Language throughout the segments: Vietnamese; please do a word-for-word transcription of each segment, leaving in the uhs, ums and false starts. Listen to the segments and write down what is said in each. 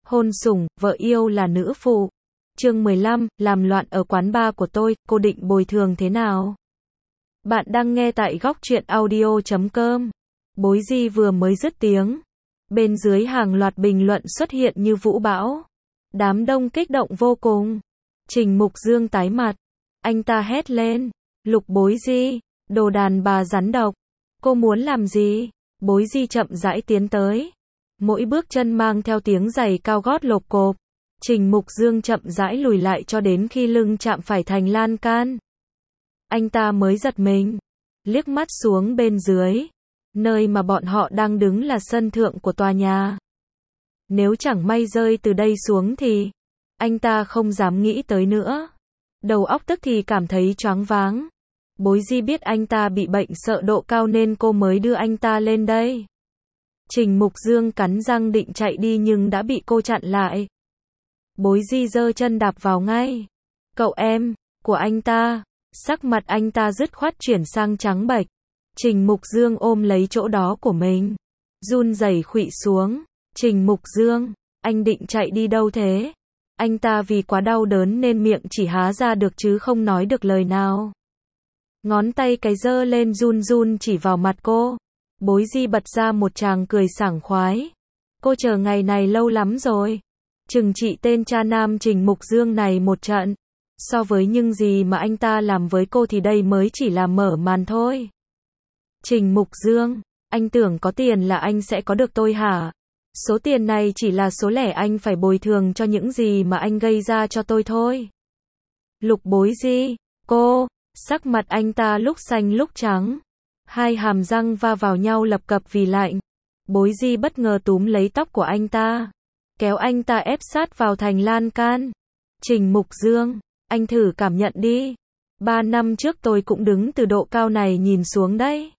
Hôn sủng, vợ yêu là nữ phụ. Chương mười lăm, làm loạn ở quán bar của tôi, cô định bồi thường thế nào? Bạn đang nghe tại góc truyện audio chấm com. Bối Di vừa mới dứt tiếng. Bên dưới hàng loạt bình luận xuất hiện như vũ bão. Đám đông kích động vô cùng. Trình Mục Dương tái mặt. Anh ta hét lên. Lục Bối Di, đồ đàn bà rắn độc. Cô muốn làm gì? Bối Di chậm rãi tiến tới. Mỗi bước chân mang theo tiếng giày cao gót lộp cộp. Trình Mục Dương chậm rãi lùi lại cho đến khi lưng chạm phải thành lan can. Anh ta mới giật mình. Liếc mắt xuống bên dưới. Nơi mà bọn họ đang đứng là sân thượng của tòa nhà. Nếu chẳng may rơi từ đây xuống thì anh ta không dám nghĩ tới nữa. Đầu óc tức thì cảm thấy choáng váng. Bối Di biết anh ta bị bệnh sợ độ cao nên cô mới đưa anh ta lên đây. Trình Mục Dương cắn răng định chạy đi nhưng đã bị cô chặn lại. Bối Di giơ chân đạp vào ngay. Cậu em, của anh ta. Sắc mặt anh ta dứt khoát chuyển sang trắng bệch. Trình Mục Dương ôm lấy chỗ đó của mình. Run rẩy khuỵu xuống. Trình Mục Dương, anh định chạy đi đâu thế? Anh ta vì quá đau đớn nên miệng chỉ há ra được chứ không nói được lời nào. Ngón tay cái giơ lên run run chỉ vào mặt cô. Bối Di bật ra một tràng cười sảng khoái. Cô chờ ngày này lâu lắm rồi. Trừng trị tên cha nam Trình Mục Dương này một trận. So với những gì mà anh ta làm với cô thì đây mới chỉ là mở màn thôi. Trình Mục Dương, anh tưởng có tiền là anh sẽ có được tôi hả? Số tiền này chỉ là số lẻ anh phải bồi thường cho những gì mà anh gây ra cho tôi thôi. Lục Bối Di, cô, sắc mặt anh ta lúc xanh lúc trắng. Hai hàm răng va vào nhau lập cập vì lạnh. Bối Di bất ngờ túm lấy tóc của anh ta. Kéo anh ta ép sát vào thành lan can. Trình Mục Dương, anh thử cảm nhận đi. Ba năm trước tôi cũng đứng từ độ cao này nhìn xuống đấy.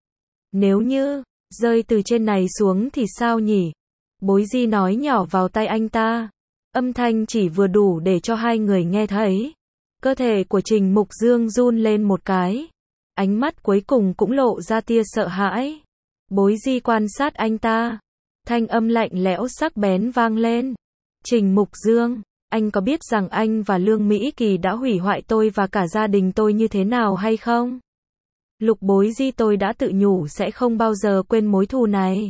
Nếu như rơi từ trên này xuống thì sao nhỉ? Bối Di nói nhỏ vào tai anh ta. Âm thanh chỉ vừa đủ để cho hai người nghe thấy. Cơ thể của Trình Mục Dương run lên một cái. Ánh mắt cuối cùng cũng lộ ra tia sợ hãi. Bối Di quan sát anh ta. Thanh âm lạnh lẽo sắc bén vang lên. Trình Mục Dương, anh có biết rằng anh và Lương Mỹ Kỳ đã hủy hoại tôi và cả gia đình tôi như thế nào hay không? Lục Bối Di, tôi đã tự nhủ sẽ không bao giờ quên mối thù này.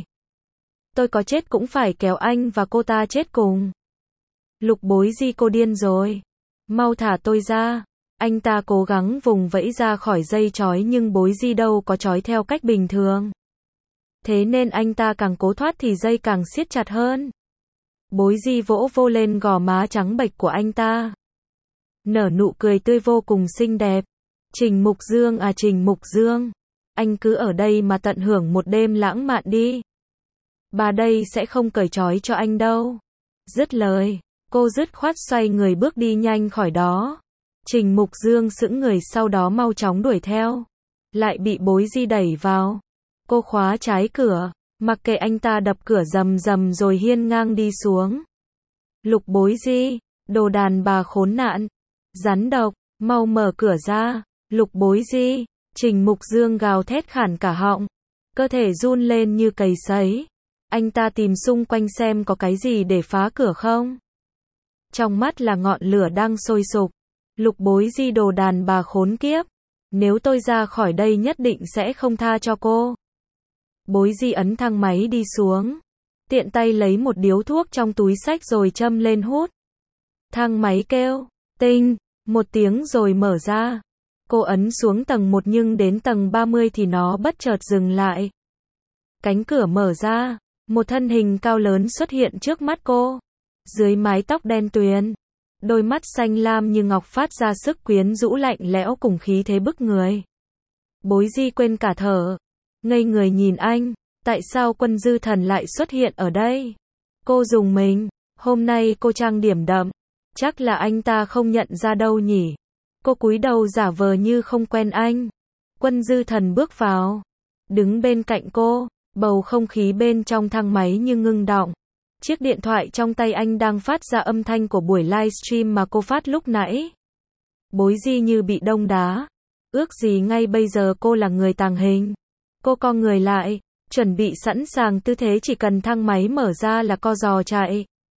Tôi có chết cũng phải kéo anh và cô ta chết cùng. Lục Bối Di, cô điên rồi. Mau thả tôi ra. Anh ta cố gắng vùng vẫy ra khỏi dây trói nhưng Bối Di đâu có trói theo cách bình thường. Thế nên anh ta càng cố thoát thì dây càng siết chặt hơn. Bối Di vỗ vô lên gò má trắng bệch của anh ta. Nở nụ cười tươi vô cùng xinh đẹp. Trình Mục Dương à Trình Mục Dương. Anh cứ ở đây mà tận hưởng một đêm lãng mạn đi. Bà đây sẽ không cởi trói cho anh đâu. Dứt lời, cô dứt khoát xoay người bước đi nhanh khỏi đó. Trình Mục Dương sững người sau đó mau chóng đuổi theo. Lại bị Bối Di đẩy vào. Cô khóa trái cửa, mặc kệ anh ta đập cửa rầm rầm rồi hiên ngang đi xuống. Lục Bối Di, đồ đàn bà khốn nạn, rắn độc, mau mở cửa ra. Lục Bối Di, Trình Mục Dương gào thét khản cả họng. Cơ thể run lên như cầy sấy. Anh ta tìm xung quanh xem có cái gì để phá cửa không. Trong mắt là ngọn lửa đang sôi sục. Lục Bối Di, đồ đàn bà khốn kiếp. Nếu tôi ra khỏi đây nhất định sẽ không tha cho cô. Bối Di ấn thang máy đi xuống. Tiện tay lấy một điếu thuốc trong túi xách rồi châm lên hút. Thang máy kêu, tinh, một tiếng rồi mở ra. Cô ấn xuống tầng một nhưng đến tầng ba mươi thì nó bất chợt dừng lại. Cánh cửa mở ra, một thân hình cao lớn xuất hiện trước mắt cô. Dưới mái tóc đen tuyền, đôi mắt xanh lam như ngọc phát ra sức quyến rũ lạnh lẽo cùng khí thế bức người. Bối Di quên cả thở. Ngây người nhìn anh, tại sao Quân Dư Thần lại xuất hiện ở đây? Cô rùng mình, hôm nay cô trang điểm đậm, chắc là anh ta không nhận ra đâu nhỉ? Cô cúi đầu giả vờ như không quen anh. Quân Dư Thần bước vào, đứng bên cạnh cô, bầu không khí bên trong thang máy như ngưng đọng. Chiếc điện thoại trong tay anh đang phát ra âm thanh của buổi livestream mà cô phát lúc nãy. Bối Di như bị đông đá. Ước gì ngay bây giờ cô là người tàng hình. Cô co người lại, chuẩn bị sẵn sàng tư thế chỉ cần thang máy mở ra là co giò chạy.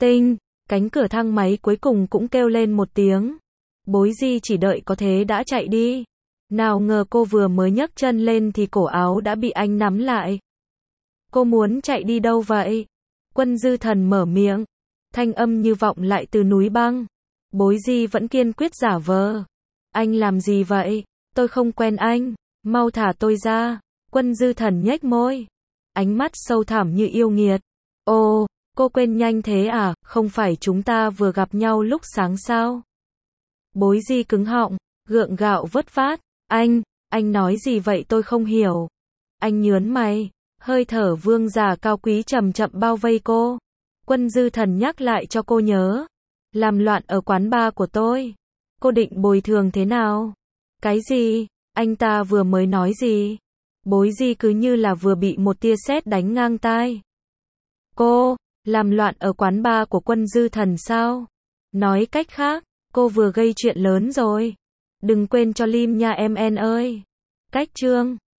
Tinh, cánh cửa thang máy cuối cùng cũng kêu lên một tiếng. Bối Di chỉ đợi có thế đã chạy đi. Nào ngờ cô vừa mới nhấc chân lên thì cổ áo đã bị anh nắm lại. Cô muốn chạy đi đâu vậy? Quân Dư Thần mở miệng. Thanh âm như vọng lại từ núi băng. Bối Di vẫn kiên quyết giả vờ. Anh làm gì vậy? Tôi không quen anh. Mau thả tôi ra. Quân Dư Thần nhếch môi. Ánh mắt sâu thẳm như yêu nghiệt. Ồ, cô quên nhanh thế à? Không phải chúng ta vừa gặp nhau lúc sáng sao? Bối Di cứng họng, gượng gạo vất phát. Anh, anh nói gì vậy tôi không hiểu. Anh nhớn mày. Hơi thở vương giả cao quý chậm chậm bao vây cô. Quân Dư Thần nhắc lại cho cô nhớ. Làm loạn ở quán bar của tôi. Cô định bồi thường thế nào? Cái gì? Anh ta vừa mới nói gì? Bối Di cứ như là vừa bị một tia sét đánh ngang tai. Cô, làm loạn ở quán bar của Quân Dư Thần sao? Nói cách khác, cô vừa gây chuyện lớn rồi. Đừng quên cho Lim nha em en ơi. Cách chương